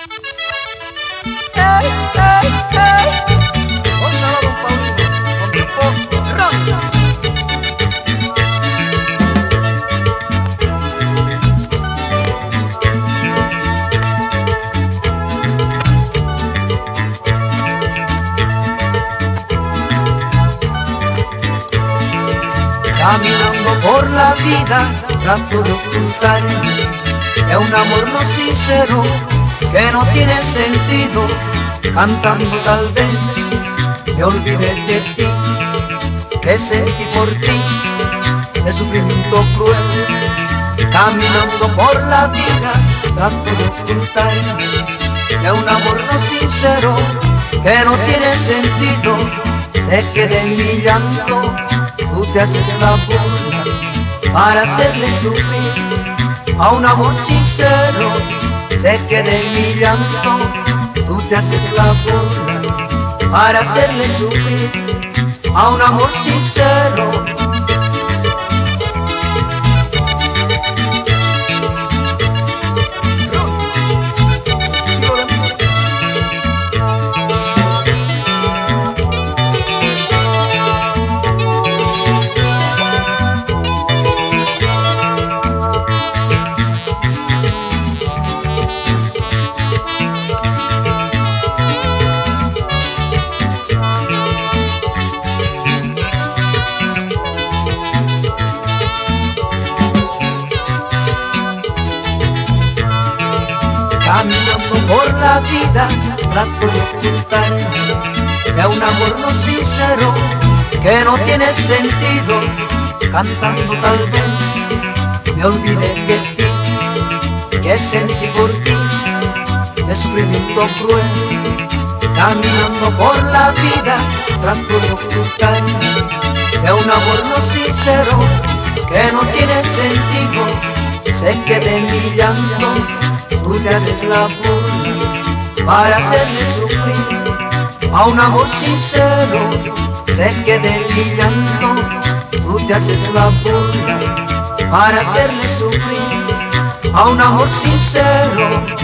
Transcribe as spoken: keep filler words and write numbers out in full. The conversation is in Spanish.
Ey, ey, ey. Gózalo, don Paulino, con tu pop, rondas. Caminando por la vida trato de ocultar que un amor no sincero, que no tiene sentido. Cantando tal vez me olvidé de ti, que sentí por ti de sufrimiento cruel. Caminando por la vida trato de ocultar que un amor no sincero, que no tiene sentido. Sé que de mi llanto tú te haces la burla para hacerle sufrir a un amor sincero. Sé que de mi llanto tú te haces la burla para hacerle sufrir a un amor sincero. Caminando por la vida trato de ocultar que un amor no sincero, que no tiene sentido. Cantando tal vez me olvidé de ti, que sentí por ti de sufrimiento cruel. Caminando por la vida trato de ocultar que un amor no sincero, que no tiene sentido. Sé que de mi llanto tú te haces la burla para hacerle sufrir a un amor sincero. Sé que de mi llanto tú te haces la burla para hacerle sufrir a un amor sincero.